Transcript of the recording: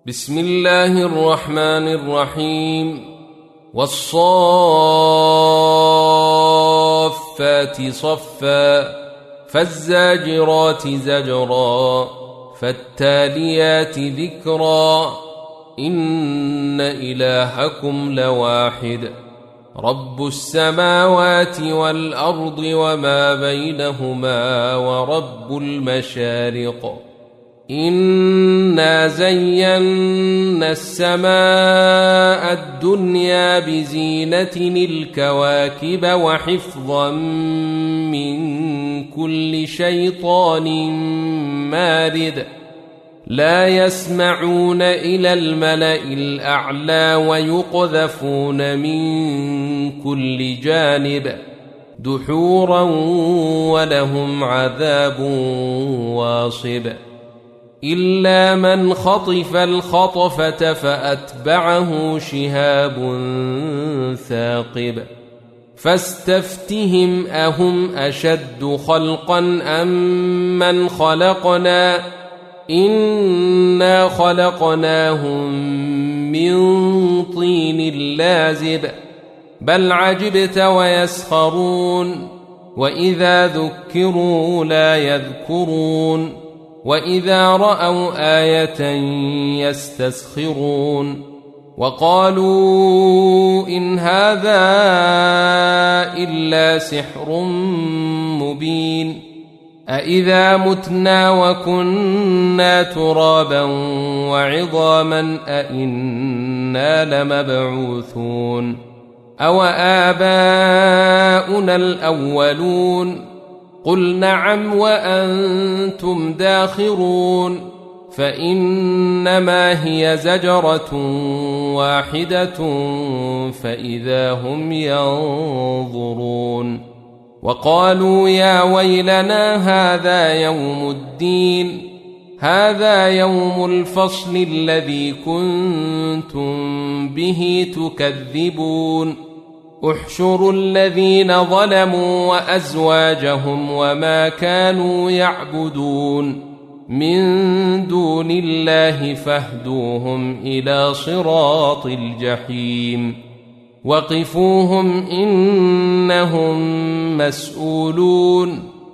بسم الله الرحمن الرحيم والصافات صفا فالزاجرات زجرا فالتاليات ذكرا إن إلهكم لواحد رب السماوات والأرض وما بينهما ورب المشارق إنا زينا السماء الدنيا بزينة الكواكب وحفظا من كل شيطان مارد لا يسمعون إلى الملأ الأعلى ويقذفون من كل جانب دحورا ولهم عذاب واصب إلا من خطف الخطفة فأتبعه شهاب ثاقب فاستفتهم أهم أشد خلقا أم من خلقنا إنا خلقناهم من طين لازب بل عجبت ويسخرون وإذا ذكروا لا يذكرون وإذا رأوا آية يستسخرون وقالوا إن هذا إلا سحر مبين أإذا متنا وكنا ترابا وعظاما أإنا لمبعوثون أو آباؤنا الأولون قل نعم وأنتم داخرون فإنما هي زجرة واحدة فإذا هم ينظرون وقالوا يا ويلنا هذا يوم الدين هذا يوم الفصل الذي كنتم به تكذبون احشروا الذين ظلموا وأزواجهم وما كانوا يعبدون من دون الله فاهدوهم إلى صراط الجحيم وقفوهم إنهم مسؤولون